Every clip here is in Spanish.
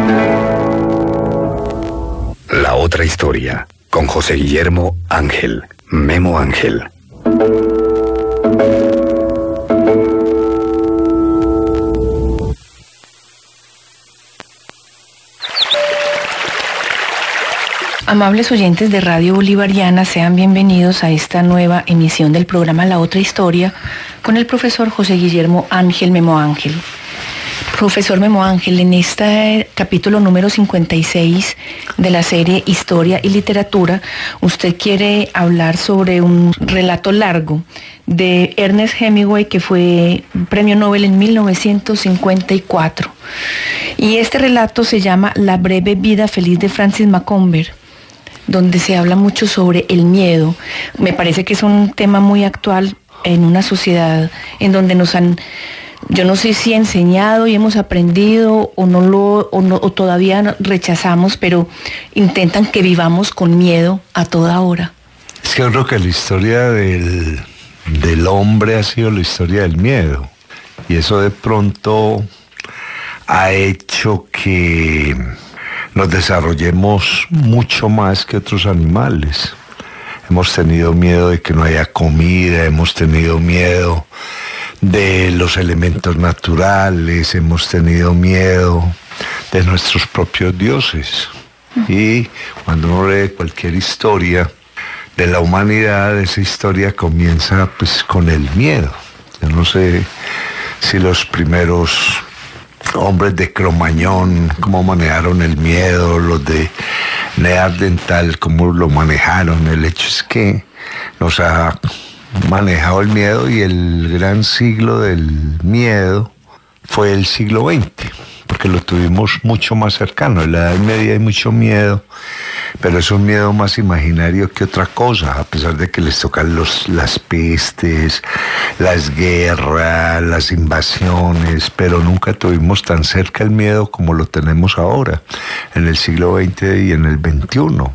La otra historia, con José Guillermo Ángel, Memo Ángel. Amables oyentes de Radio Bolivariana, sean bienvenidos a esta nueva emisión del programa La Otra Historia con el profesor José Guillermo Ángel, Memo Ángel. Profesor Memo Ángel, en este capítulo número 56 de la serie Historia y Literatura, usted quiere hablar sobre un relato largo de Ernest Hemingway, que fue premio Nobel en 1954. Y este relato se llama La breve vida feliz de Francis Macomber, donde se habla mucho sobre el miedo. Me parece que es un tema muy actual en una sociedad en donde nos han, yo no sé si enseñado y hemos aprendido o todavía rechazamos, pero intentan que vivamos con miedo a toda hora. Es que yo creo que la historia del hombre ha sido la historia del miedo, y eso de pronto ha hecho que nos desarrollemos mucho más que otros animales. Hemos tenido miedo de que no haya comida, hemos tenido miedo de los elementos naturales, hemos tenido miedo de nuestros propios dioses. Y cuando uno lee cualquier historia de la humanidad, esa historia comienza pues con el miedo. Yo no sé si los primeros hombres de Cromañón, cómo manejaron el miedo, los de Neandertal, cómo lo manejaron. El hecho es que nos ha manejado el miedo, y el gran siglo del miedo fue el siglo XX, porque lo tuvimos mucho más cercano. En la Edad Media hay mucho miedo, pero es un miedo más imaginario que otra cosa, a pesar de que les tocan las pestes, las guerras, las invasiones, pero nunca tuvimos tan cerca el miedo como lo tenemos ahora, en el siglo XX y en el XXI.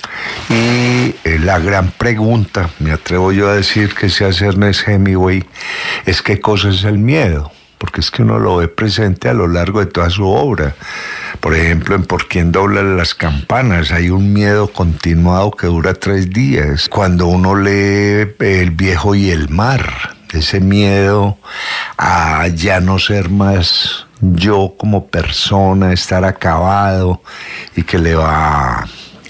Y la gran pregunta, me atrevo yo a decir, que se hace Ernest Hemingway, es qué cosa es el miedo, porque es que uno lo ve presente a lo largo de toda su obra. Por ejemplo, en Por quién doblan las campanas hay un miedo continuado que dura 3 días. Cuando uno lee El viejo y el mar, ese miedo a ya no ser más yo como persona, estar acabado, y que le va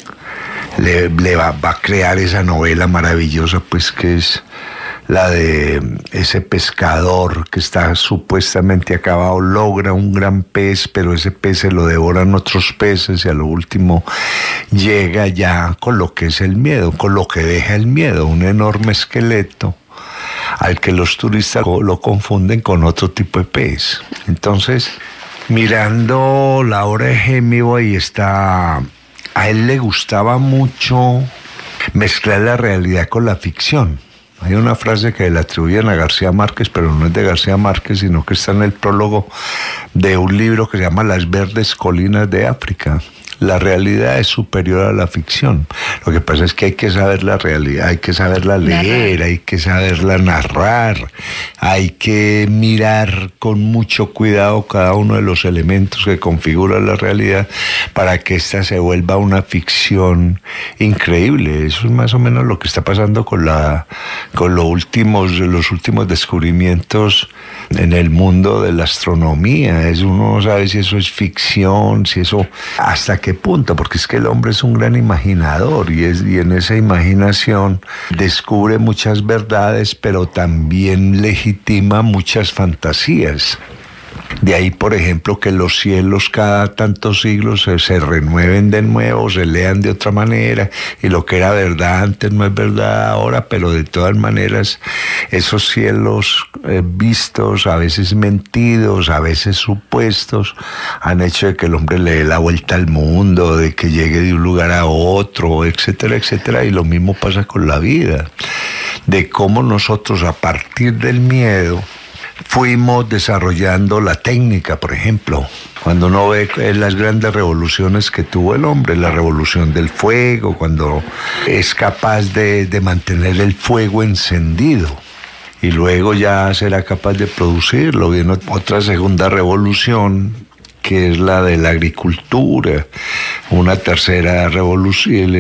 a crear esa novela maravillosa, pues, que es la de ese pescador que está supuestamente acabado, logra un gran pez, pero ese pez se lo devoran otros peces, y a lo último llega ya con lo que es el miedo, con lo que deja el miedo, un enorme esqueleto al que los turistas lo confunden con otro tipo de pez. Entonces, mirando la obra de Hemingway, a él le gustaba mucho mezclar la realidad con la ficción. Hay una frase que le atribuyen a García Márquez, pero no es de García Márquez, sino que está en el prólogo de un libro que se llama Las verdes colinas de África. La realidad es superior a la ficción. Lo que pasa es que hay que saber la realidad, hay que saberla leer, hay que saberla narrar, hay que mirar con mucho cuidado cada uno de los elementos que configuran la realidad para que ésta se vuelva una ficción increíble. Eso es más o menos lo que está pasando con los últimos descubrimientos en el mundo de la astronomía. Uno no sabe si eso es ficción, si eso, hasta qué punto, porque es que el hombre es un gran imaginador, y en esa imaginación descubre muchas verdades, pero también legitima muchas fantasías. De ahí, por ejemplo, que los cielos cada tantos siglos se renueven de nuevo, se lean de otra manera, y lo que era verdad antes no es verdad ahora, pero de todas maneras esos cielos vistos, a veces mentidos, a veces supuestos, han hecho de que el hombre le dé la vuelta al mundo, de que llegue de un lugar a otro, etcétera, etcétera. Y lo mismo pasa con la vida, de cómo nosotros, a partir del miedo, fuimos desarrollando la técnica. Por ejemplo, cuando uno ve las grandes revoluciones que tuvo el hombre, la revolución del fuego, cuando es capaz de mantener el fuego encendido, y luego ya será capaz de producirlo. Viene otra segunda revolución que es la de la agricultura, una tercera revolución,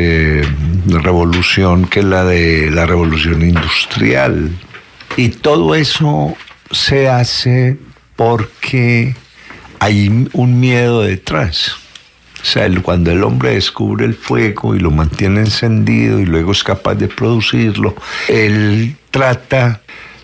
que es la de la revolución industrial. Y todo eso se hace porque hay un miedo detrás. O sea, cuando el hombre descubre el fuego y lo mantiene encendido y luego es capaz de producirlo, él trata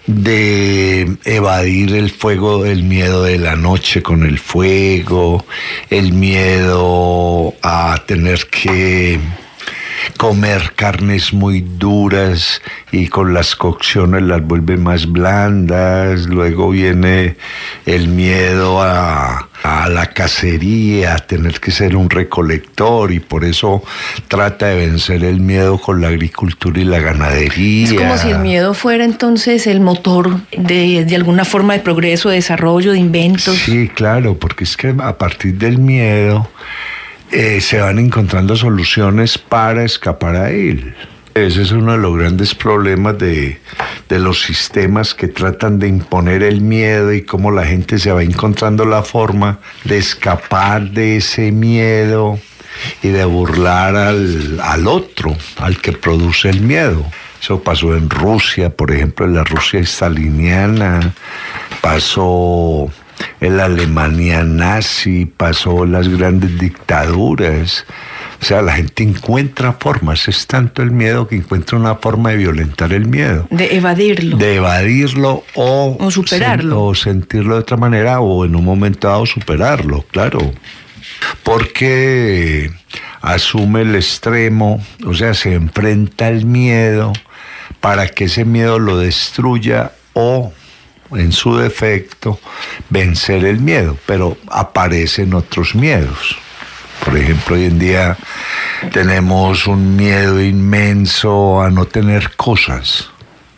de evadir el fuego, el miedo de la noche con el fuego, el miedo a tener que comer carnes muy duras y con las cocciones las vuelve más blandas. Luego viene el miedo a la cacería, a tener que ser un recolector, y por eso trata de vencer el miedo con la agricultura y la ganadería. Es como si el miedo fuera entonces el motor de alguna forma de progreso, de desarrollo, de inventos. Sí, claro, porque es que a partir del miedo se van encontrando soluciones para escapar a él. Ese es uno de los grandes problemas de los sistemas que tratan de imponer el miedo, y cómo la gente se va encontrando la forma de escapar de ese miedo y de burlar al otro, al que produce el miedo. Eso pasó en Rusia, por ejemplo, en la Rusia staliniana, pasó en la Alemania nazi, pasó en las grandes dictaduras. O sea, la gente encuentra formas, es tanto el miedo que encuentra una forma de violentar el miedo. De evadirlo. De evadirlo o superarlo. O sentirlo de otra manera, o en un momento dado superarlo, claro. Porque asume el extremo, o sea, se enfrenta al miedo para que ese miedo lo destruya, o en su defecto vencer el miedo, pero aparecen otros miedos. Por ejemplo, hoy en día tenemos un miedo inmenso a no tener cosas,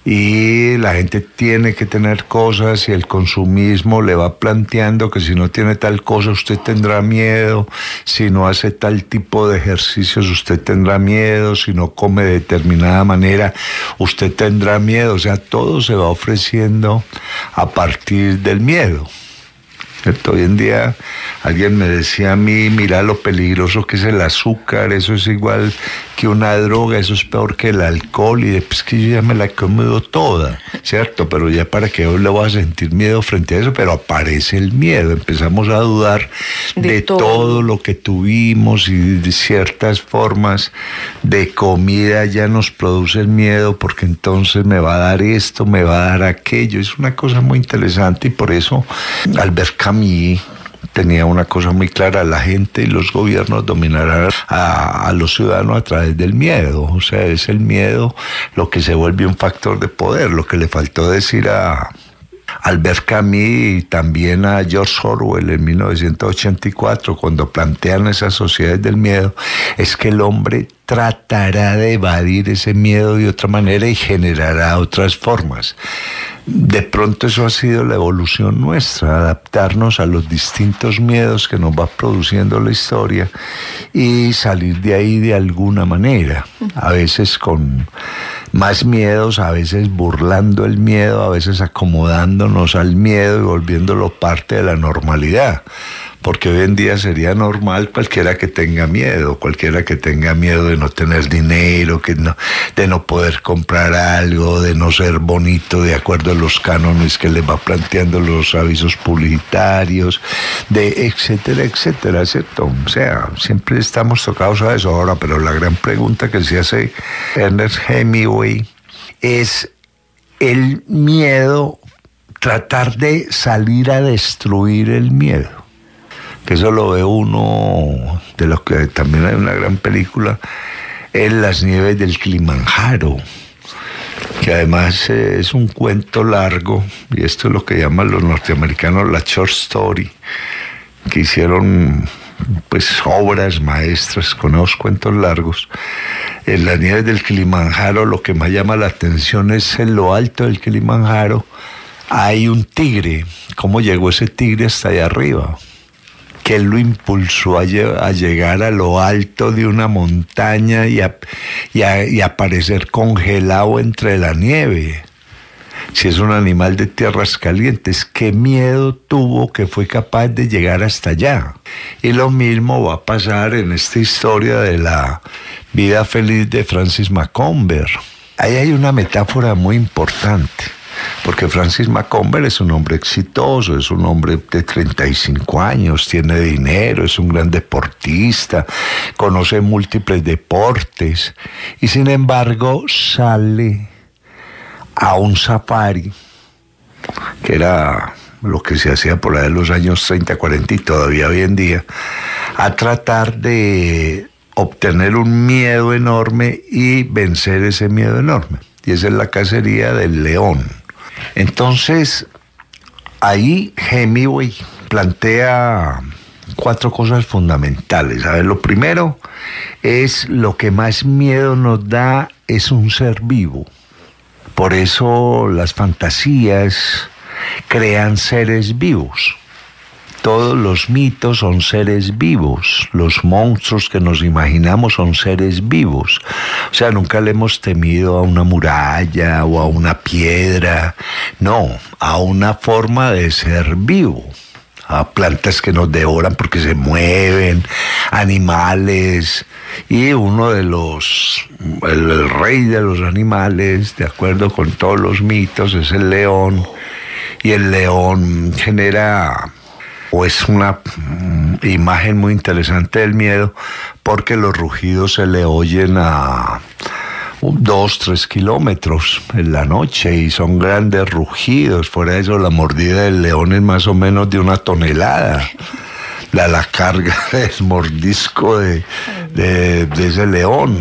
y la gente tiene que tener cosas, y el consumismo le va planteando que si no tiene tal cosa usted tendrá miedo, si no hace tal tipo de ejercicios usted tendrá miedo, si no come de determinada manera usted tendrá miedo. O sea, todo se va ofreciendo a partir del miedo, ¿cierto? Hoy en día alguien me decía a mí, mira lo peligroso que es el azúcar, eso es igual que una droga, eso es peor que el alcohol, y después que yo ya me la he comido toda, ¿cierto? Pero ya para qué hoy le voy a sentir miedo frente a eso, pero aparece el miedo, empezamos a dudar de todo lo que tuvimos, y de ciertas formas de comida ya nos produce el miedo, porque entonces me va a dar esto, me va a dar aquello. Es una cosa muy interesante, y por eso Albert Camus tenía una cosa muy clara: la gente y los gobiernos dominarán a los ciudadanos a través del miedo. O sea, es el miedo lo que se vuelve un factor de poder. Lo que le faltó decir a Albert Camus y también a George Orwell en 1984, cuando plantean esas sociedades del miedo, es que el hombre tratará de evadir ese miedo de otra manera y generará otras formas. De pronto eso ha sido la evolución nuestra, adaptarnos a los distintos miedos que nos va produciendo la historia y salir de ahí de alguna manera, a veces con más miedos, a veces burlando el miedo, a veces acomodándonos al miedo y volviéndolo parte de la normalidad. Porque hoy en día sería normal cualquiera que tenga miedo de no tener dinero, de no poder comprar algo, de no ser bonito de acuerdo a los cánones que les va planteando los avisos publicitarios, de etcétera, etcétera, ¿cierto? O sea, siempre estamos tocados a eso ahora, pero la gran pregunta que se hace Ernest Hemingway es el miedo, tratar de salir a destruir el miedo. Que eso lo ve uno, de lo que también hay una gran película, en Las nieves del Kilimanjaro, que además es un cuento largo, y esto es lo que llaman los norteamericanos la short story, que hicieron pues obras maestras con esos cuentos largos. En Las nieves del Kilimanjaro lo que más llama la atención es en lo alto del Kilimanjaro hay un tigre. ¿Cómo llegó ese tigre hasta allá arriba? Que lo impulsó a llegar a lo alto de una montaña y aparecer congelado entre la nieve. si es un animal de tierras calientes, qué miedo tuvo que fue capaz de llegar hasta allá. Y lo mismo va a pasar en esta historia de la vida feliz de Francis Macomber. Ahí hay una metáfora muy importante, porque Francis Macomber es un hombre exitoso, es un hombre de 35 años, tiene dinero, es un gran deportista, conoce múltiples deportes y sin embargo sale a un safari, que era lo que se hacía por ahí en los años 30, 40 y todavía hoy en día, a tratar de obtener un miedo enorme y vencer ese miedo enorme. Y esa es la cacería del león. Entonces, ahí Hemingway plantea 4 cosas fundamentales. A ver, lo primero es lo que más miedo nos da es un ser vivo. Por eso las fantasías crean seres vivos. Todos los mitos son seres vivos, los monstruos que nos imaginamos son seres vivos. O sea, nunca le hemos temido a una muralla o a una piedra, no, a una forma de ser vivo. A plantas que nos devoran porque se mueven, animales, y uno de el rey de los animales, de acuerdo con todos los mitos, es el león, y el león genera, o es una imagen muy interesante del miedo, porque los rugidos se le oyen a 2, 3 kilómetros en la noche y son grandes rugidos. Fuera de eso, la mordida del león es más o menos de 1 tonelada. La carga del mordisco de ese león.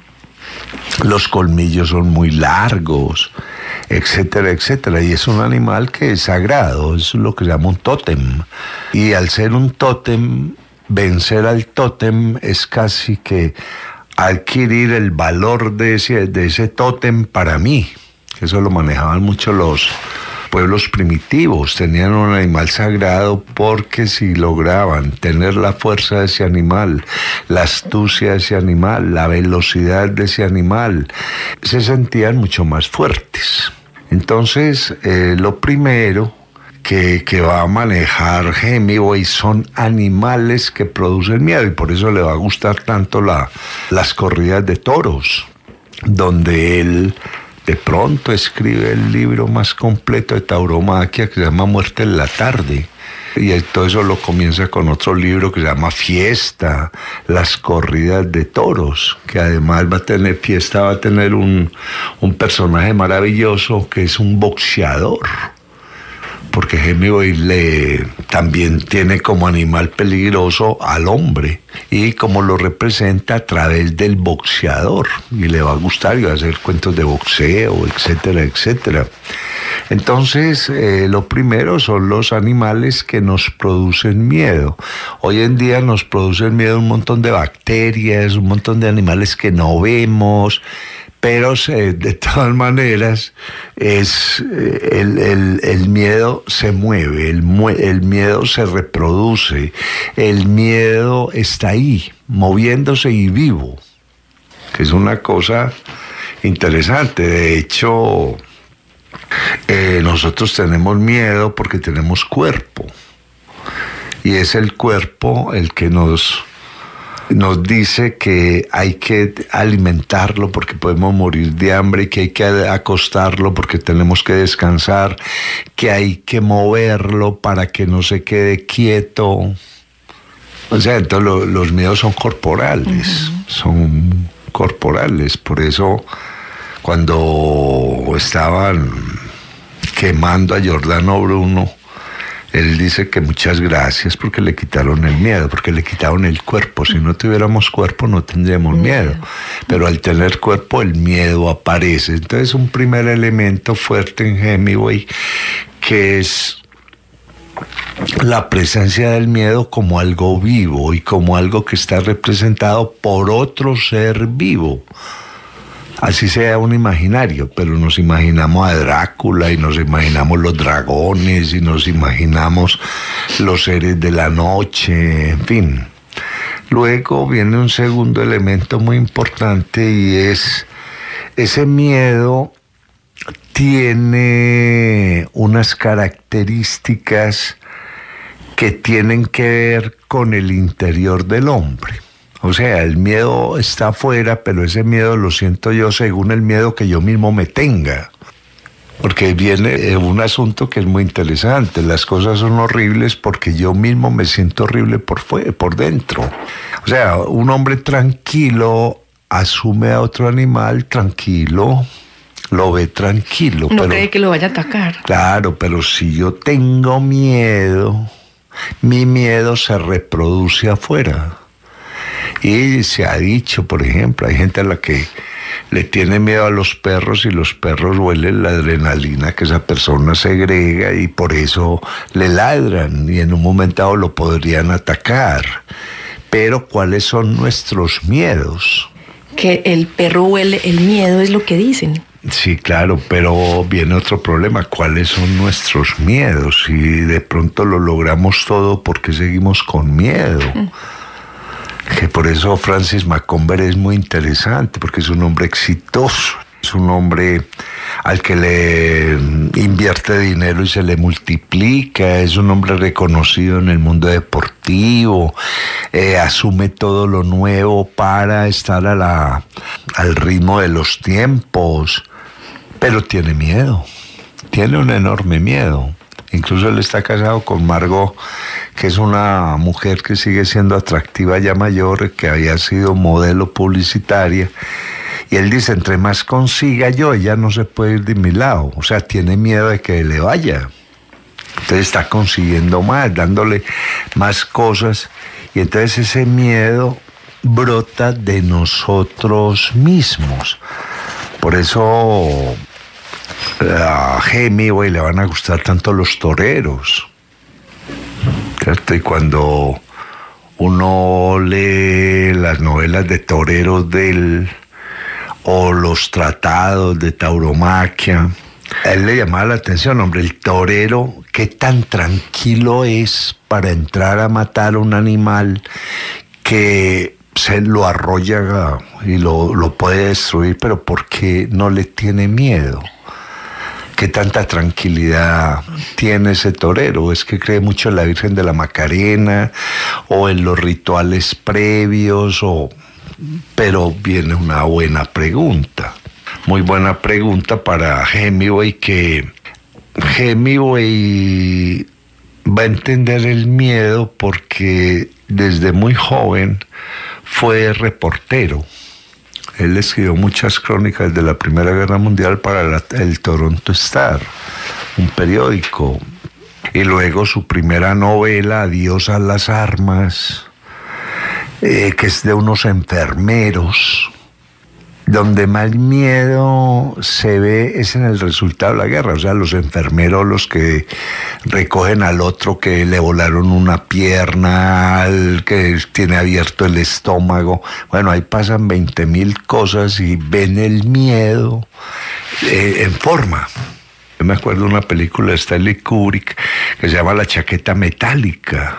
Los colmillos son muy largos, etcétera, etcétera. Y es un animal que es sagrado, es lo que se llama un tótem. Y al ser un tótem, vencer al tótem es casi que adquirir el valor de ese tótem para mí. Eso lo manejaban mucho los pueblos primitivos. Tenían un animal sagrado porque si lograban tener la fuerza de ese animal, la astucia de ese animal, la velocidad de ese animal, se sentían mucho más fuertes. Entonces, lo primero que va a manejar Hemingway son animales que producen miedo, y por eso le va a gustar tanto las corridas de toros, donde él de pronto escribe el libro más completo de tauromaquia que se llama Muerte en la tarde. Y todo eso lo comienza con otro libro que se llama Fiesta, las corridas de toros, que además va a tener un personaje maravilloso que es un boxeador. Porque Hemingway también tiene como animal peligroso al hombre, y como lo representa a través del boxeador, y le va a gustar y va a hacer cuentos de boxeo, etcétera, etcétera. Entonces, lo primero son los animales que nos producen miedo. Hoy en día nos producen miedo un montón de bacterias, un montón de animales que no vemos, pero de todas maneras el miedo se mueve, el miedo se reproduce, el miedo está ahí, moviéndose y vivo, que es una cosa interesante. De hecho, nosotros tenemos miedo porque tenemos cuerpo, y es el cuerpo el que nos dice que hay que alimentarlo porque podemos morir de hambre, y que hay que acostarlo porque tenemos que descansar, que hay que moverlo para que no se quede quieto. O sea, entonces los miedos son corporales, son corporales. Por eso cuando estaban quemando a Giordano Bruno, él dice que muchas gracias porque le quitaron el miedo, porque le quitaron el cuerpo. Si no tuviéramos cuerpo no tendríamos miedo, pero al tener cuerpo el miedo aparece. Entonces, un primer elemento fuerte en Hemingway, que es la presencia del miedo como algo vivo y como algo que está representado por otro ser vivo. Así sea un imaginario, pero nos imaginamos a Drácula y nos imaginamos los dragones y nos imaginamos los seres de la noche, en fin. Luego viene un segundo elemento muy importante, y es ese miedo tiene unas características que tienen que ver con el interior del hombre. O sea, el miedo está afuera, pero ese miedo lo siento yo según el miedo que yo mismo me tenga. Porque viene un asunto que es muy interesante. Las cosas son horribles porque yo mismo me siento horrible por dentro. O sea, un hombre tranquilo asume a otro animal tranquilo, lo ve tranquilo. No cree que lo vaya a atacar. Claro, pero si yo tengo miedo, mi miedo se reproduce afuera. Y se ha dicho, por ejemplo, hay gente a la que le tiene miedo a los perros y los perros huelen la adrenalina que esa persona segrega y por eso le ladran y en un momento dado lo podrían atacar. Pero ¿cuáles son nuestros miedos? Que el perro huele el miedo, es lo que dicen. Sí, claro, pero viene otro problema. ¿Cuáles son nuestros miedos? Si de pronto lo logramos todo, ¿por qué seguimos con miedo? Que por eso Francis Macomber es muy interesante, porque es un hombre exitoso, es un hombre al que le invierte dinero y se le multiplica, es un hombre reconocido en el mundo deportivo, asume todo lo nuevo para estar al ritmo de los tiempos, pero tiene miedo, tiene un enorme miedo. Incluso él está casado con Margot, que es una mujer que sigue siendo atractiva ya mayor, que había sido modelo publicitaria. Y él dice, entre más consiga yo, ella no se puede ir de mi lado. O sea, tiene miedo de que le vaya. Entonces está consiguiendo más, dándole más cosas. Y entonces ese miedo brota de nosotros mismos. Por eso a Hemingway le van a gustar tanto los toreros, ¿cierto? Y cuando uno lee las novelas de toreros de él o los tratados de tauromaquia, a él le llamaba la atención, hombre, el torero, qué tan tranquilo es para entrar a matar a un animal que se lo arrolla y lo puede destruir, pero porque no le tiene miedo. ¿Qué tanta tranquilidad tiene ese torero? ¿Es que cree mucho en la Virgen de la Macarena o en los rituales previos? Pero viene una buena pregunta, muy buena pregunta para Hemingway, que Hemingway va a entender el miedo porque desde muy joven fue reportero. Él escribió muchas crónicas de la Primera Guerra Mundial para el Toronto Star, un periódico. Y luego su primera novela, Adiós a las armas, que es de unos enfermeros, donde más miedo se ve es en el resultado de la guerra. O sea, los enfermeros, los que recogen al otro que le volaron una pierna, al que tiene abierto el estómago. Bueno, ahí pasan 20,000 cosas y ven el miedo en forma. Yo me acuerdo de una película de Stanley Kubrick que se llama La chaqueta metálica,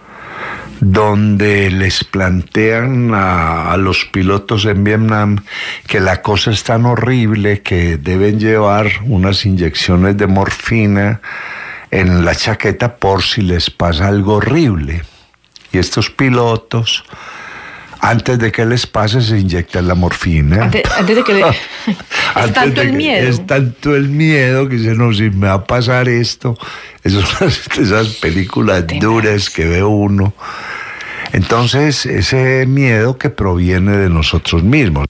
donde les plantean a los pilotos en Vietnam que la cosa es tan horrible que deben llevar unas inyecciones de morfina en la chaqueta por si les pasa algo horrible. Y estos pilotos, antes de que les pase, se inyectan la morfina. Antes de que le... Es tanto el miedo. Es tanto el miedo que dicen, no, si me va a pasar esto. Esas películas duras que ve uno. Entonces, ese miedo que proviene de nosotros mismos.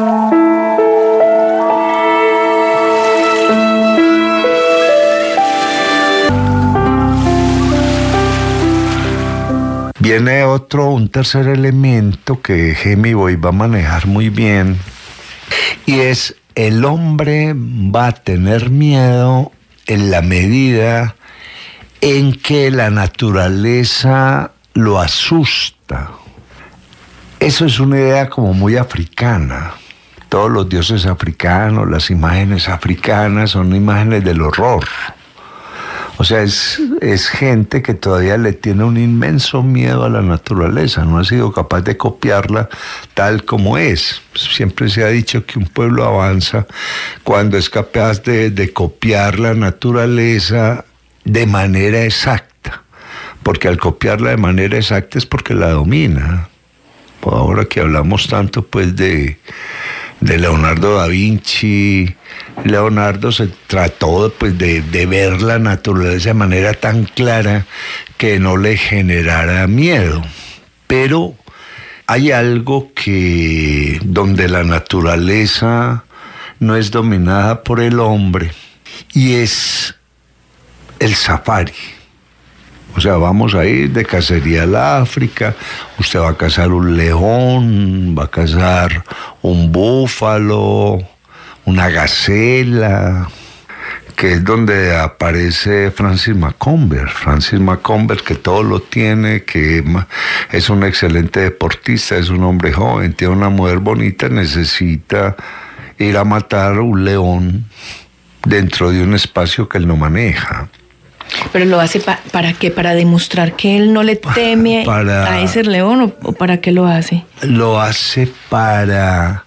Viene un tercer elemento que Hemingway va a manejar muy bien, y es el hombre va a tener miedo en la medida en que la naturaleza lo asusta. Eso es una idea como muy africana. Todos los dioses africanos, las imágenes africanas son imágenes del horror. O sea, es gente que todavía le tiene un inmenso miedo a la naturaleza, no ha sido capaz de copiarla tal como es. Siempre se ha dicho que un pueblo avanza cuando es capaz de copiar la naturaleza de manera exacta, porque al copiarla de manera exacta es porque la domina. Ahora que hablamos tanto pues de Leonardo da Vinci, Leonardo se trató pues de ver la naturaleza de manera tan clara que no le generara miedo. Pero hay algo que donde la naturaleza no es dominada por el hombre, y es el safari. O sea, vamos a ir de cacería al África, usted va a cazar un león, va a cazar un búfalo, una gacela, que es donde aparece Francis Macomber. Francis Macomber, que todo lo tiene, que es un excelente deportista, es un hombre joven, tiene una mujer bonita, necesita ir a matar un león dentro de un espacio que él no maneja. ¿Pero lo hace para qué? ¿Para demostrar que él no le teme a ese león o para qué lo hace? Lo hace para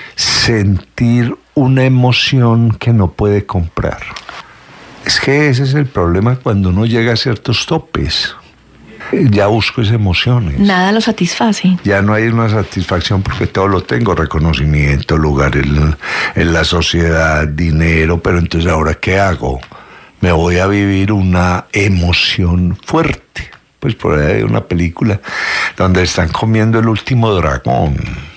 sentir una emoción que no puede comprar. Es que ese es el problema cuando uno llega a ciertos topes. Ya busco esas emociones. Nada lo satisface. Ya no hay una satisfacción porque todo lo tengo, reconocimiento, lugar en la sociedad, dinero, pero entonces ¿ahora qué hago? Me voy a vivir una emoción fuerte. Pues por ahí hay una película donde están comiendo el último dragón.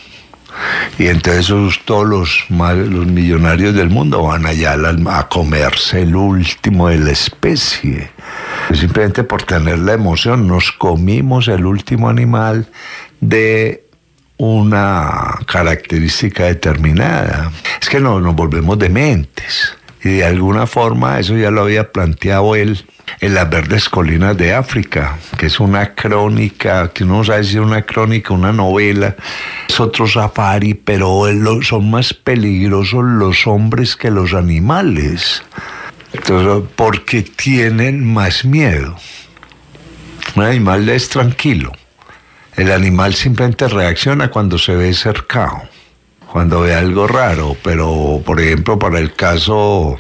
Y entonces todos los millonarios del mundo van allá a comerse el último de la especie. Simplemente por tener la emoción, nos comimos el último animal de una característica determinada. Es que nos volvemos dementes. Y de alguna forma eso ya lo había planteado él en Las Verdes Colinas de África, que es una crónica, que uno sabe si es una crónica, una novela, es otro safari, pero son más peligrosos los hombres que los animales. Entonces, porque tienen más miedo. Un animal es tranquilo. El animal simplemente reacciona cuando se ve cercado, cuando ve algo raro. Pero, por ejemplo, para el caso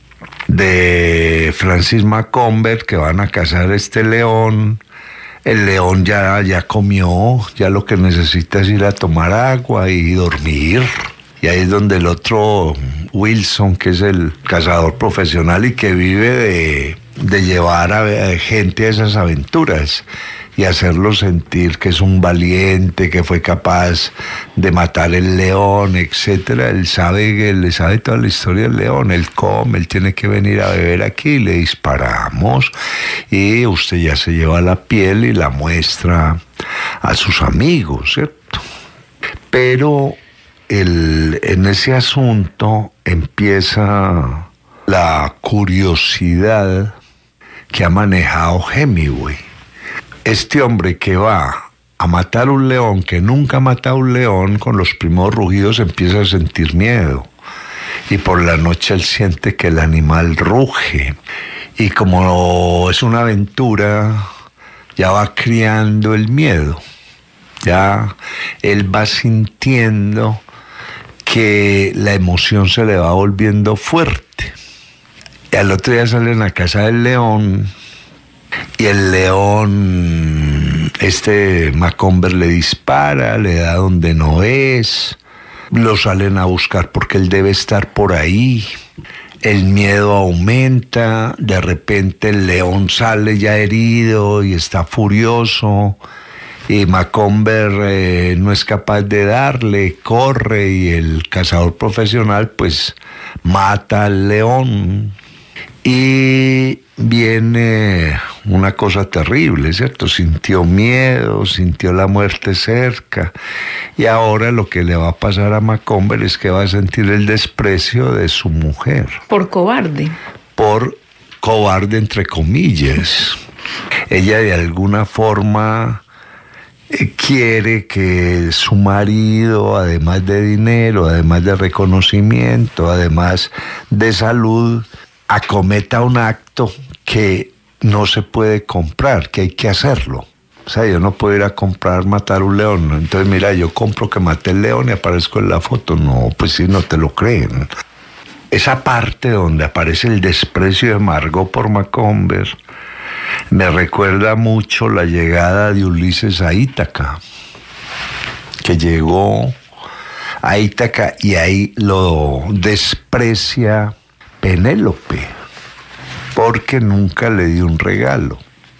de Francis Macomber, que van a cazar este león, el león ya comió, ya lo que necesita es ir a tomar agua y dormir. Y ahí es donde el otro Wilson, que es el cazador profesional y que vive de llevar a gente a esas aventuras y hacerlo sentir que es un valiente, que fue capaz de matar el león, etcétera. Él le sabe toda la historia del león. Él come, él tiene que venir a beber aquí, le disparamos y usted ya se lleva la piel y la muestra a sus amigos, ¿cierto? Pero en ese asunto empieza la curiosidad que ha manejado Hemingway. Este hombre que va a matar un león, que nunca ha matado un león, con los primeros rugidos empieza a sentir miedo. Y por la noche él siente que el animal ruge. Y como es una aventura, ya va criando el miedo. Ya él va sintiendo que la emoción se le va volviendo fuerte. Y al otro día salen a casa del león y el león, Macomber le dispara, le da donde no es, lo salen a buscar porque él debe estar por ahí. El miedo aumenta, de repente el león sale ya herido y está furioso. Y Macomber no es capaz de darle, corre y el cazador profesional pues mata al león. Y viene una cosa terrible, ¿cierto? Sintió miedo, sintió la muerte cerca. Y ahora lo que le va a pasar a Macomber es que va a sentir el desprecio de su mujer. Por cobarde. Por cobarde, entre comillas. Ella de alguna forma quiere que su marido, además de dinero, además de reconocimiento, además de salud, acometa un acto que no se puede comprar, que hay que hacerlo. O sea, yo no puedo ir a comprar matar un león. Entonces, mira, yo compro que maté el león y aparezco en la foto. No, pues sí, no te lo creen. Esa parte donde aparece el desprecio de Margot por Macomber me recuerda mucho la llegada de Ulises a Ítaca, que llegó a Ítaca y ahí lo desprecia Penélope, porque nunca le dio un regalo.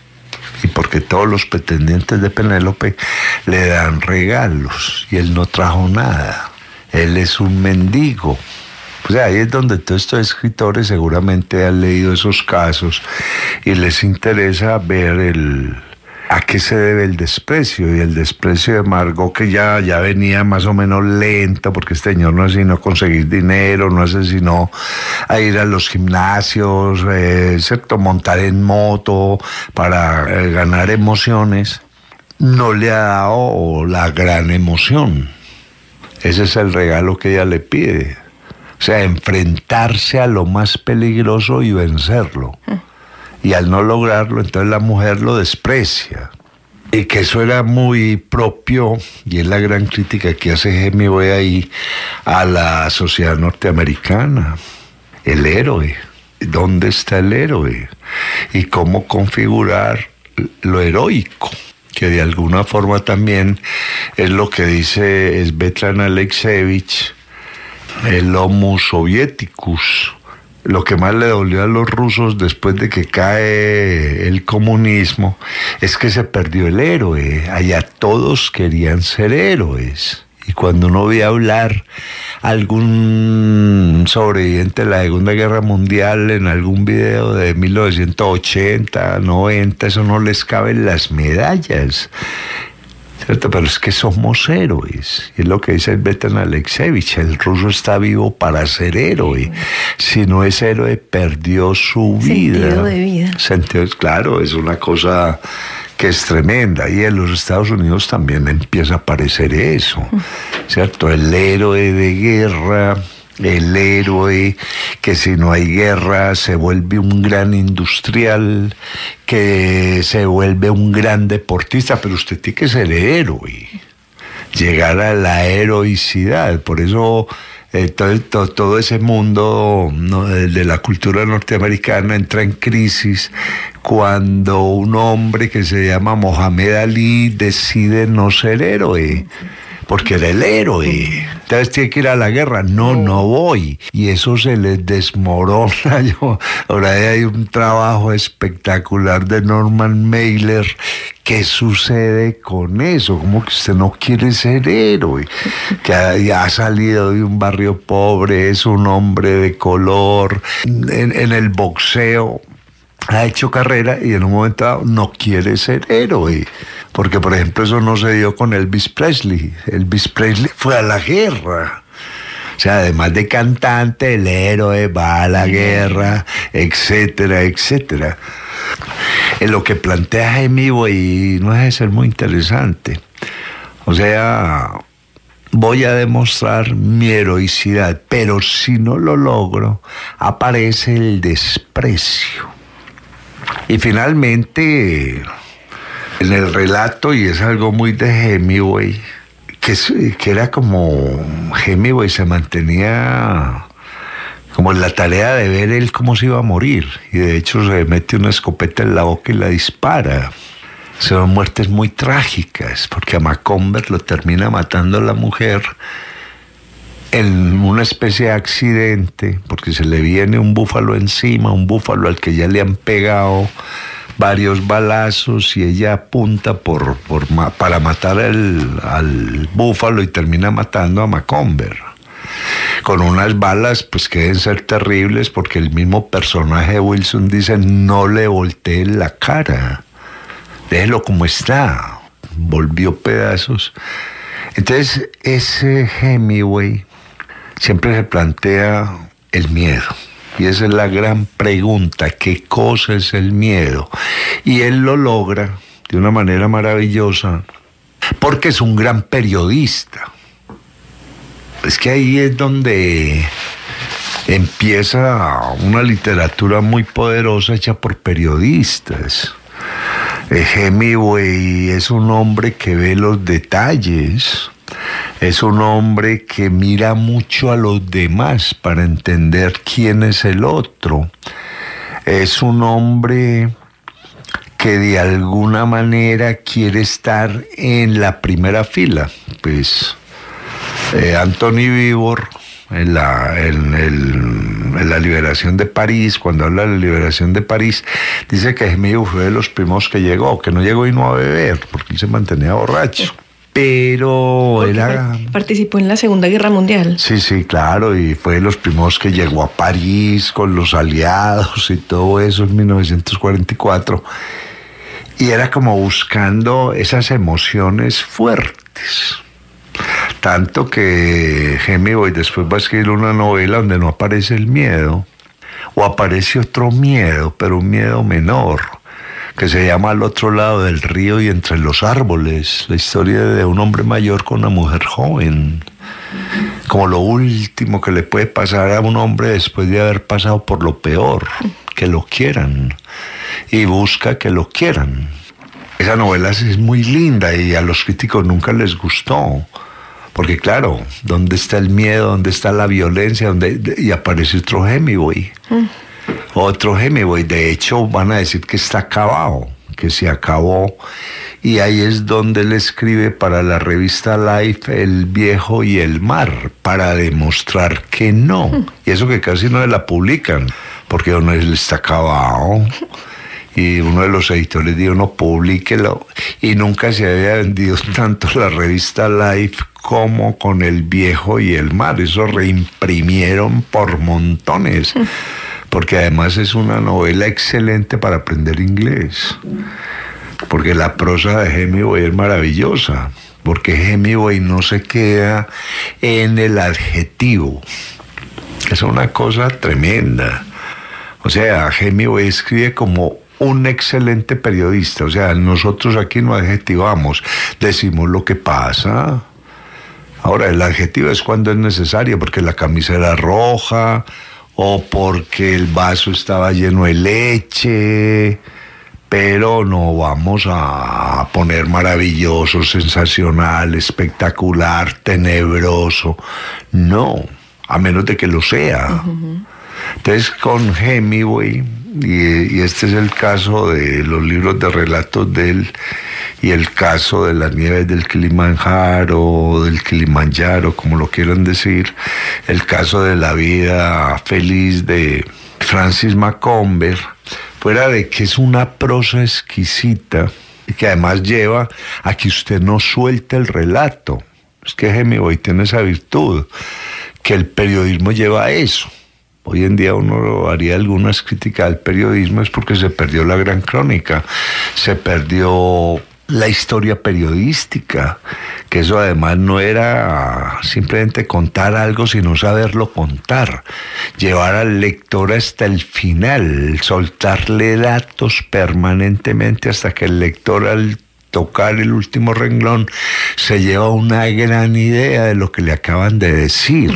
Y porque todos los pretendientes de Penélope le dan regalos y él no trajo nada. Él es un mendigo. O sea, ahí es donde todos estos escritores seguramente han leído esos casos y les interesa ver a qué se debe el desprecio. Y el desprecio de Margot, que ya venía más o menos lento, porque este señor no asesinó conseguir dinero, no asesinó a ir a los gimnasios, excepto montar en moto para ganar emociones, no le ha dado la gran emoción. Ese es el regalo que ella le pide. O sea, enfrentarse a lo más peligroso y vencerlo. Y al no lograrlo, entonces la mujer lo desprecia. Y que eso era muy propio, y es la gran crítica que hace Hemingway ahí a la sociedad norteamericana. El héroe. ¿Dónde está el héroe? Y cómo configurar lo heroico, que de alguna forma también es lo que dice Svetlana Alexievich, el Homo Sovieticus. Lo que más le dolió a los rusos después de que cae el comunismo es que se perdió el héroe. Allá todos querían ser héroes. Y cuando uno ve hablar a algún sobreviviente de la Segunda Guerra Mundial en algún video de 1980, 90, eso no les caben las medallas. ¿Cierto? Pero es que somos héroes. Y es lo que dice Svetlana Alexievich. El ruso está vivo para ser héroe. Si no es héroe, perdió su vida. Sentido de vida. Claro, es una cosa que es tremenda. Y en los Estados Unidos también empieza a aparecer eso. ¿Cierto? El héroe de guerra, el héroe que si no hay guerra se vuelve un gran industrial, que se vuelve un gran deportista, pero usted tiene que ser héroe, llegar a la heroicidad. Por eso todo ese mundo, ¿no?, de la cultura norteamericana entra en crisis cuando un hombre que se llama Mohamed Ali decide no ser héroe. Porque era el héroe. Entonces tiene que ir a la guerra. No voy. Y eso se les desmorona. Ahora hay un trabajo espectacular de Norman Mailer. ¿Qué sucede con eso? Como que usted no quiere ser héroe. Que ha salido de un barrio pobre, es un hombre de color. En el boxeo ha hecho carrera y en un momento dado no quiere ser héroe. Porque, por ejemplo, eso no se dio con Elvis Presley. Elvis Presley fue a la guerra. O sea, además de cantante, el héroe va a la guerra, etcétera, etcétera. En lo que plantea Hemingway no deja de ser muy interesante. O sea, voy a demostrar mi heroicidad, pero si no lo logro, aparece el desprecio. Y finalmente, en el relato, y es algo muy de Hemingway, que era como Hemingway se mantenía como en la tarea de ver él cómo se iba a morir, y de hecho se mete una escopeta en la boca y la dispara. Son muertes muy trágicas, porque a Macomber lo termina matando la mujer en una especie de accidente, porque se le viene un búfalo encima, un búfalo al que ya le han pegado varios balazos, y ella apunta para matar al búfalo y termina matando a Macomber. Con unas balas pues que deben ser terribles, porque el mismo personaje de Wilson dice: no le voltee la cara, déjelo como está, volvió pedazos. Entonces ese Hemingway siempre se plantea el miedo. Y esa es la gran pregunta: ¿qué cosa es el miedo? Y él lo logra de una manera maravillosa, porque es un gran periodista. Es que ahí es donde empieza una literatura muy poderosa hecha por periodistas. Hemingway es un hombre que ve los detalles, es un hombre que mira mucho a los demás para entender quién es el otro, es un hombre que de alguna manera quiere estar en la primera fila. Pues Anthony Beevor en la liberación de París, cuando habla de la liberación de París, dice que Hemingway fue de los primeros que llegó, que no llegó y no a beber, porque él se mantenía borracho. Pero participó en la Segunda Guerra Mundial. Sí, claro, y fue de los primeros que llegó a París con los aliados y todo eso en 1944. Y era como buscando esas emociones fuertes. Tanto que Hemingway después va a escribir una novela donde no aparece el miedo, o aparece otro miedo, pero un miedo menor, que se llama Al otro lado del río y entre los árboles, la historia de un hombre mayor con una mujer joven, como lo último que le puede pasar a un hombre después de haber pasado por lo peor, que lo quieran, y busca que lo quieran. Esa novela es muy linda y a los críticos nunca les gustó. Porque claro, ¿dónde está el miedo? ¿Dónde está la violencia? Y aparece otro Hemingway. Otro Hemingway. De hecho, van a decir que está acabado, que se acabó. Y ahí es donde él escribe para la revista Life El viejo y el mar, para demostrar que no. Y eso que casi no la publican, porque uno él está acabado. Y uno de los editores dijo, no, publíquelo. Y nunca se había vendido tanto la revista Life como con El viejo y el mar. Eso reimprimieron por montones. Porque además es una novela excelente para aprender inglés. Porque la prosa de Hemingway es maravillosa. Porque Hemingway no se queda en el adjetivo. Es una cosa tremenda. O sea, Hemingway escribe como un excelente periodista. O sea, nosotros aquí no adjetivamos, decimos lo que pasa. Ahora, el adjetivo es cuando es necesario, porque la camisa era roja, o porque el vaso estaba lleno de leche, pero no vamos a poner maravilloso, sensacional, espectacular, tenebroso. No, a menos de que lo sea. Entonces, con Hemingway, y este es el caso de los libros de relatos de él, y el caso de las nieves del Kilimanjaro, como lo quieran decir, el caso de la vida feliz de Francis Macomber, fuera de que es una prosa exquisita, y que además lleva a que usted no suelte el relato. Es que Hemingway tiene esa virtud, que el periodismo lleva a eso. Hoy en día uno haría algunas críticas al periodismo, es porque se perdió la gran crónica, se perdió la historia periodística, que eso además no era simplemente contar algo, sino saberlo contar, llevar al lector hasta el final, soltarle datos permanentemente hasta que el lector, al tocar el último renglón, se lleva una gran idea de lo que le acaban de decir.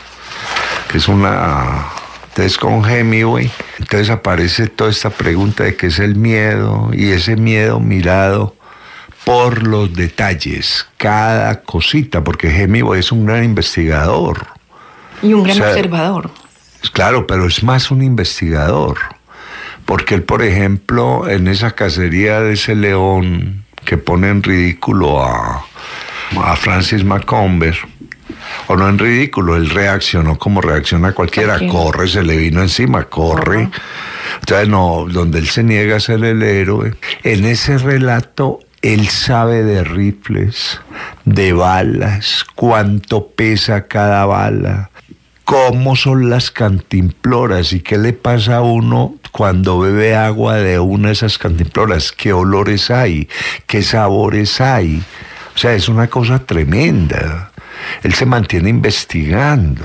Que es una... Entonces con Hemingway, entonces aparece toda esta pregunta de qué es el miedo, y ese miedo mirado por los detalles, cada cosita, porque Hemingway es un gran investigador. Y un gran observador. Claro, pero es más un investigador, porque él, por ejemplo, en esa cacería de ese león que pone en ridículo a Francis Macomber, o no en ridículo, él reaccionó como reacciona cualquiera, corre, se le vino encima, corre. Entonces, no, donde él se niega a ser el héroe, en ese relato él sabe de rifles, de balas, cuánto pesa cada bala, cómo son las cantimploras y qué le pasa a uno cuando bebe agua de una de esas cantimploras, qué olores hay, qué sabores hay. O sea, es una cosa tremenda. Él se mantiene investigando,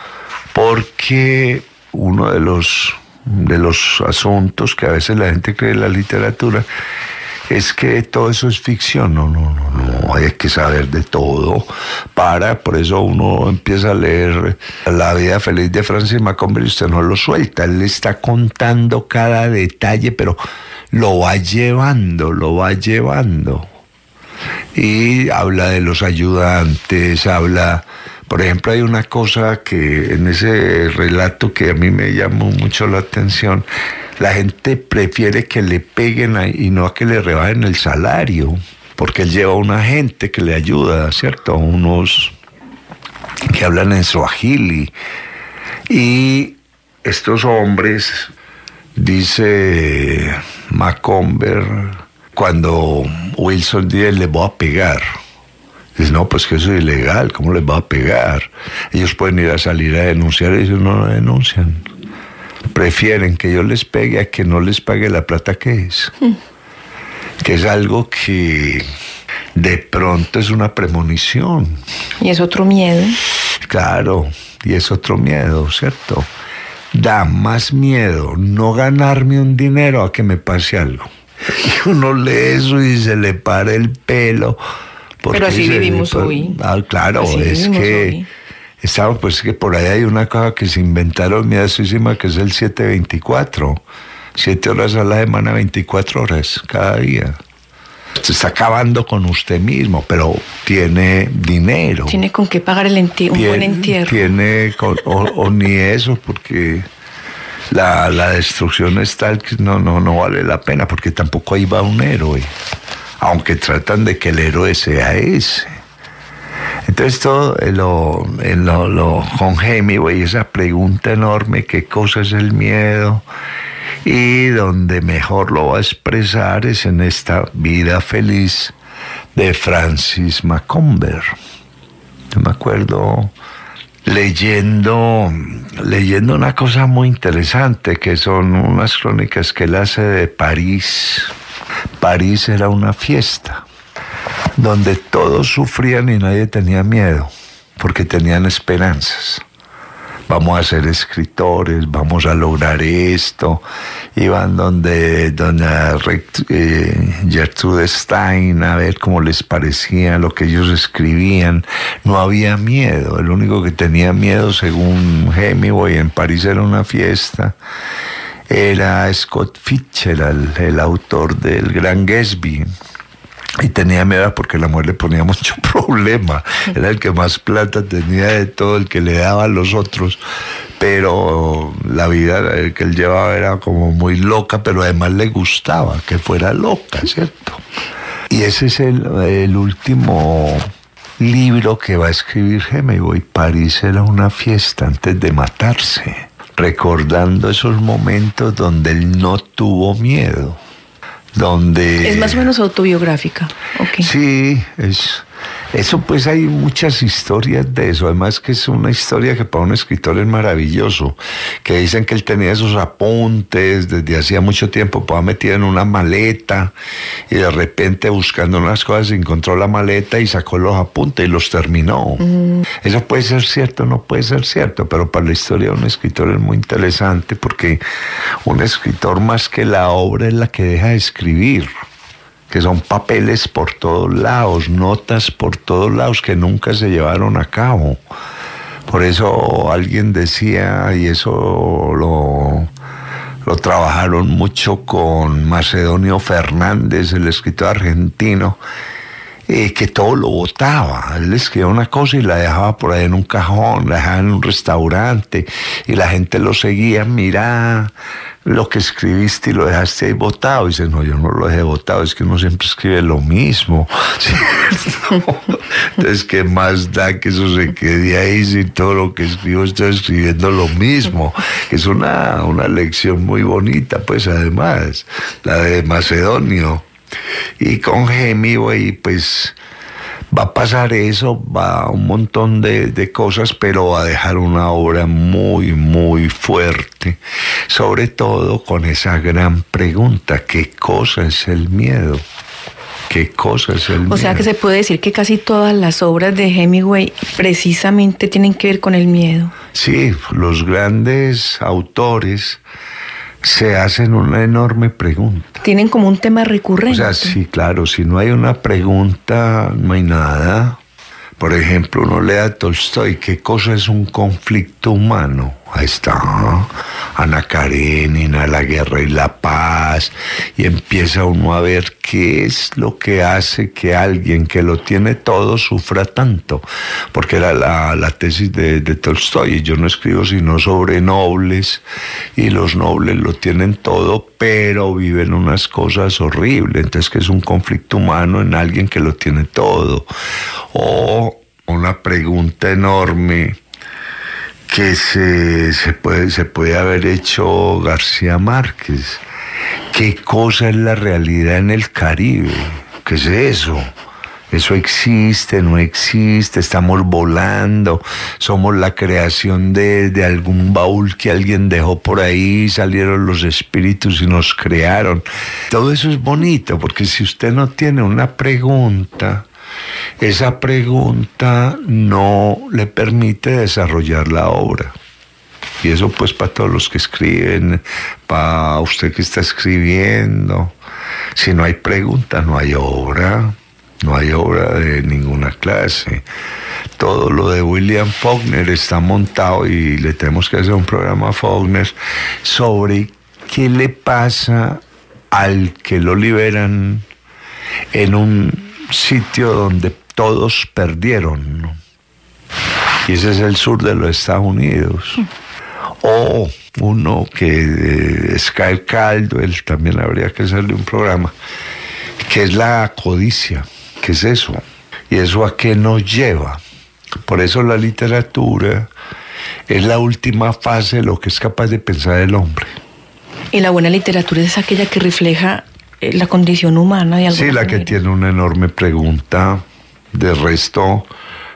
porque uno de los asuntos que a veces la gente cree en la literatura es que todo eso es ficción. No, hay que saber de todo. Por eso uno empieza a leer La vida feliz de Francis Macomber y usted no lo suelta. Él le está contando cada detalle, pero lo va llevando. Y habla de los ayudantes, por ejemplo, hay una cosa que en ese relato que a mí me llamó mucho la atención. La gente prefiere que le peguen y no a que le rebajen el salario, porque él lleva a una gente que le ayuda, ¿cierto? Unos que hablan en suajili. Y estos hombres, dice Macomber, cuando Wilson dice, les voy a pegar. Dice, no, pues que eso es ilegal, ¿cómo les va a pegar? Ellos pueden ir a salir a denunciar y ellos no lo denuncian. Prefieren que yo les pegue a que no les pague la plata que es. Que es algo que de pronto es una premonición. Y es otro miedo. Claro, y es otro miedo, ¿cierto? Da más miedo no ganarme un dinero a que me pase algo. Y uno lee eso y se le para el pelo. Pero así vivimos hoy. Claro, así es que hoy. Estamos, pues que por ahí hay una cosa que se inventaron miedosísima, que es el 7-24. 7 horas a la semana, 24 horas cada día. Se está acabando con usted mismo, pero tiene dinero. Tiene con qué pagar un buen entierro. O ni eso, porque la destrucción es tal que no vale la pena, porque tampoco ahí va un héroe. Aunque tratan de que el héroe sea ese. Entonces todo con Hemingway, esa pregunta enorme, ¿qué cosa es el miedo? Y donde mejor lo va a expresar es en esta vida feliz de Francis Macomber. Yo me acuerdo leyendo una cosa muy interesante, que son unas crónicas que él hace de París. París era una fiesta donde todos sufrían y nadie tenía miedo, porque tenían esperanzas. Vamos a ser escritores, vamos a lograr esto. Iban donde doña Gertrude Stein a ver cómo les parecía lo que ellos escribían. No había miedo. El único que tenía miedo, según Hemingway, en París era una fiesta, era Scott Fitzgerald, el autor del Gran Gatsby. Y tenía miedo porque la mujer le ponía mucho problema. Era el que más plata tenía de todo, el que le daba a los otros. Pero la vida que él llevaba era como muy loca, pero además le gustaba que fuera loca, ¿cierto? Y ese es el último libro que va a escribir Hemingway. París era una fiesta antes de matarse, recordando esos momentos donde él no tuvo miedo. Es más o menos autobiográfica. Okay. Sí, eso pues hay muchas historias de eso. Además que es una historia que para un escritor es maravilloso, que dicen que él tenía esos apuntes desde hacía mucho tiempo, pues metido en una maleta, y de repente buscando unas cosas encontró la maleta y sacó los apuntes y los terminó. Eso puede ser cierto, no puede ser cierto, pero para la historia de un escritor es muy interesante, porque un escritor, más que la obra, es la que deja de escribir, que son papeles por todos lados, notas por todos lados que nunca se llevaron a cabo. Por eso alguien decía, y eso lo trabajaron mucho con Macedonio Fernández, el escritor argentino, que todo lo botaba. Él escribía una cosa y la dejaba por ahí en un cajón, la dejaba en un restaurante, y la gente lo seguía, mira lo que escribiste y lo dejaste ahí botado. Y dice, no, yo no lo dejé botado, es que uno siempre escribe lo mismo, ¿cierto? Entonces, ¿qué más da que eso se quede ahí si todo lo que escribo estoy escribiendo lo mismo? Es una lección muy bonita, pues, además, la de Macedonio. Y con Hemingway, pues, va a pasar eso, va un montón de cosas, pero va a dejar una obra muy, muy fuerte, sobre todo con esa gran pregunta, ¿qué cosa es el miedo? ¿Qué cosa es el miedo? O sea que se puede decir que casi todas las obras de Hemingway precisamente tienen que ver con el miedo. Sí, los grandes autores se hacen una enorme pregunta. Tienen como un tema recurrente. O sea, sí, claro, si no hay una pregunta, no hay nada. Por ejemplo, uno lee a Tolstoy, ¿qué cosa es un conflicto humano? Ahí está, Ana Karenina, La guerra y la paz, y empieza uno a ver qué es lo que hace que alguien que lo tiene todo sufra tanto, porque era la tesis de Tolstoy, y yo no escribo sino sobre nobles, y los nobles lo tienen todo, pero viven unas cosas horribles, entonces que es un conflicto humano en alguien que lo tiene todo, o una pregunta enorme que se puede haber hecho García Márquez. ¿Qué cosa es la realidad en el Caribe? ¿Qué es eso? ¿Eso existe? ¿No existe? ¿Estamos volando? ¿Somos la creación de algún baúl que alguien dejó por ahí? ¿Salieron los espíritus y nos crearon? Todo eso es bonito, porque si usted no tiene una pregunta, esa pregunta no le permite desarrollar la obra. Y eso pues para todos los que escriben, para usted que está escribiendo. Si no hay pregunta, no hay obra. No hay obra de ninguna clase. Todo lo de William Faulkner está montado, y le tenemos que hacer un programa a Faulkner sobre qué le pasa al que lo liberan en un sitio donde todos perdieron, ¿no? Y ese es el sur de los Estados Unidos. O uno que es Kyle Caldwell, también habría que hacerle un programa, que es la codicia. ¿Qué es eso? ¿Y eso a qué nos lleva? Por eso la literatura es la última fase de lo que es capaz de pensar el hombre. Y la buena literatura es aquella que refleja la condición humana de alguna manera. Sí, la que tiene una enorme pregunta. De resto,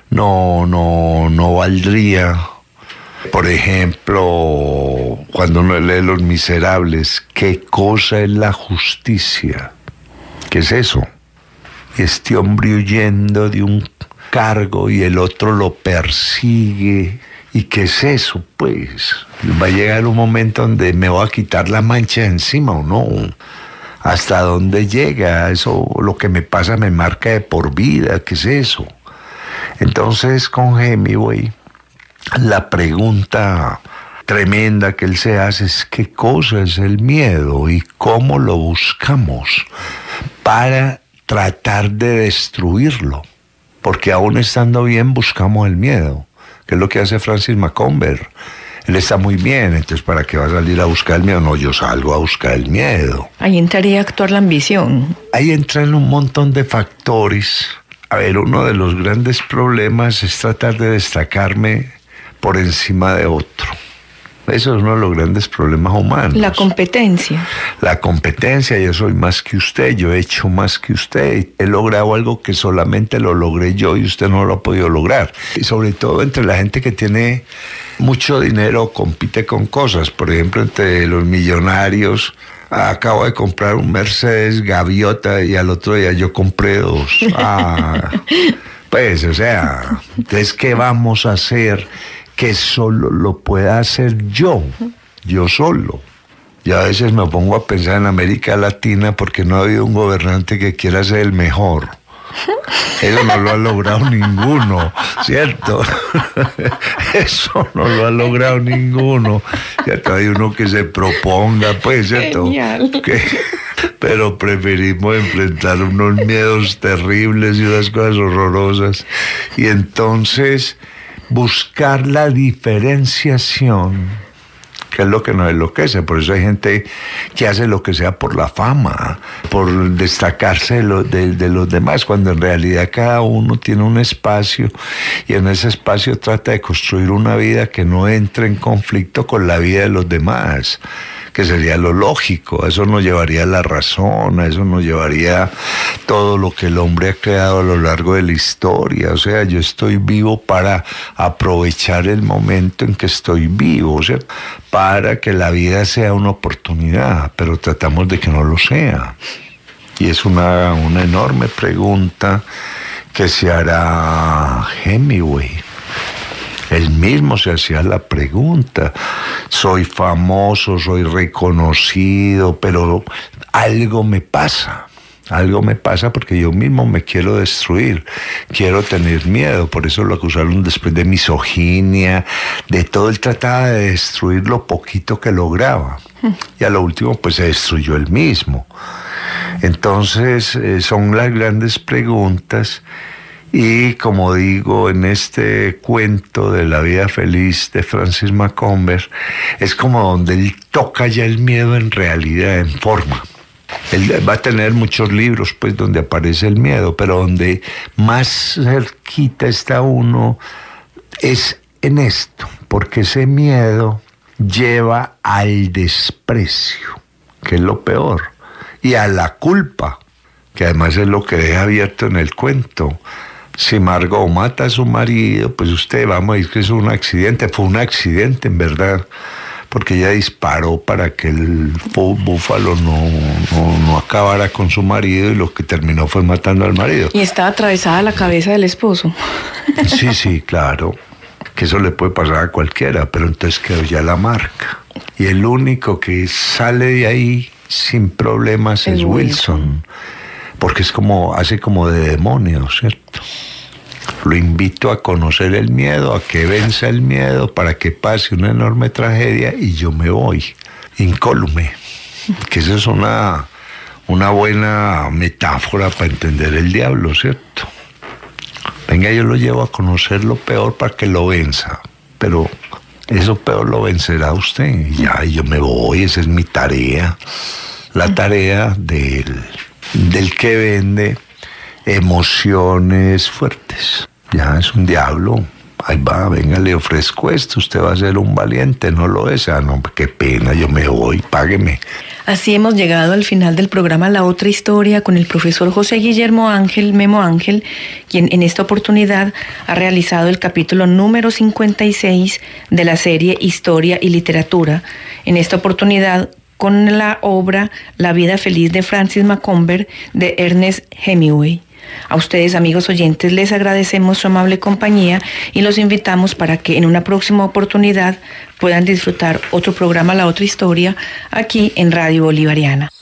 no valdría. Por ejemplo, cuando uno lee Los Miserables, ¿qué cosa es la justicia? ¿Qué es eso? Este hombre huyendo de un cargo y el otro lo persigue. ¿Y qué es eso, pues? Va a llegar un momento donde me voy a quitar la mancha de encima, ¿o no? ¿Hasta dónde llega? Eso, lo que me pasa me marca de por vida. ¿Qué es eso? Entonces, con Hemingway, la pregunta tremenda que él se hace es ¿qué cosa es el miedo y cómo lo buscamos para tratar de destruirlo? Porque aún estando bien buscamos el miedo, que es lo que hace Francis Macomber. Él está muy bien, entonces ¿para qué va a salir a buscar el miedo? No, yo salgo a buscar el miedo. Ahí entraría a actuar la ambición. Ahí entran un montón de factores. A ver, uno de los grandes problemas es tratar de destacarme por encima de otro. Eso es uno de los grandes problemas humanos. La competencia. La competencia, yo soy más que usted, yo he hecho más que usted, he logrado algo que solamente lo logré yo y usted no lo ha podido lograr. Y sobre todo entre la gente que tiene mucho dinero, compite con cosas. Por ejemplo, entre los millonarios, acabo de comprar un Mercedes Gaviota y al otro día yo compré dos. Pues, o sea, entonces, ¿qué vamos a hacer que solo lo pueda hacer yo solo? Y a veces me pongo a pensar en América Latina porque no ha habido un gobernante que quiera ser el mejor. Eso no lo ha logrado ninguno, ¿cierto? Eso no lo ha logrado ninguno. ¿Cierto? Hay uno que se proponga, pues, ¿cierto? Pero preferimos enfrentar unos miedos terribles y unas cosas horrorosas. Y entonces buscar la diferenciación, que es lo que nos enloquece. Por eso hay gente que hace lo que sea por la fama, por destacarse de los demás, cuando en realidad cada uno tiene un espacio y en ese espacio trata de construir una vida que no entre en conflicto con la vida de los demás, que sería lo lógico. Eso nos llevaría a la razón, a eso nos llevaría todo lo que el hombre ha creado a lo largo de la historia. O sea, yo estoy vivo para aprovechar el momento en que estoy vivo, o sea, para que la vida sea una oportunidad, pero tratamos de que no lo sea. Y es una enorme pregunta que se hará Hemingway. Él mismo se hacía la pregunta, soy famoso, soy reconocido, pero algo me pasa porque yo mismo me quiero destruir, quiero tener miedo, por eso lo acusaron después de misoginia, de todo. Él trataba de destruir lo poquito que lograba, y a lo último pues se destruyó él mismo. Entonces son las grandes preguntas. Y como digo, en este cuento de la vida feliz de Francis Macomber, es como donde él toca ya el miedo en realidad, en forma. Él va a tener muchos libros, pues, donde aparece el miedo, pero donde más cerquita está uno es en esto, porque ese miedo lleva al desprecio, que es lo peor, y a la culpa, que además es lo que deja abierto en el cuento. Si Margot mata a su marido, pues usted, vamos a decir que es un accidente. Fue un accidente, en verdad, porque ella disparó para que el búfalo no acabara con su marido, y lo que terminó fue matando al marido. Y estaba atravesada la cabeza del esposo. Sí, claro, que eso le puede pasar a cualquiera, pero entonces quedó ya la marca. Y el único que sale de ahí sin problemas es Wilson, porque hace como de demonio, ¿cierto? Lo invito a conocer el miedo, a que venza el miedo, para que pase una enorme tragedia y yo me voy, incólume. Que esa es una buena metáfora para entender el diablo, ¿cierto? Venga, yo lo llevo a conocer lo peor para que lo venza, pero eso peor lo vencerá usted. Y ya, yo me voy, esa es mi tarea. La tarea del que vende emociones fuertes. Ya es un diablo. Ahí va, venga, le ofrezco esto, usted va a ser un valiente, no lo es. No, qué pena, yo me voy, págueme. Así hemos llegado al final del programa La Otra Historia con el profesor José Guillermo Ángel, Memo Ángel, quien en esta oportunidad ha realizado el capítulo número 56 de la serie Historia y Literatura. En esta oportunidad con la obra La vida feliz de Francis Macomber de Ernest Hemingway. A ustedes, amigos oyentes, les agradecemos su amable compañía y los invitamos para que en una próxima oportunidad puedan disfrutar otro programa La Otra Historia aquí en Radio Bolivariana.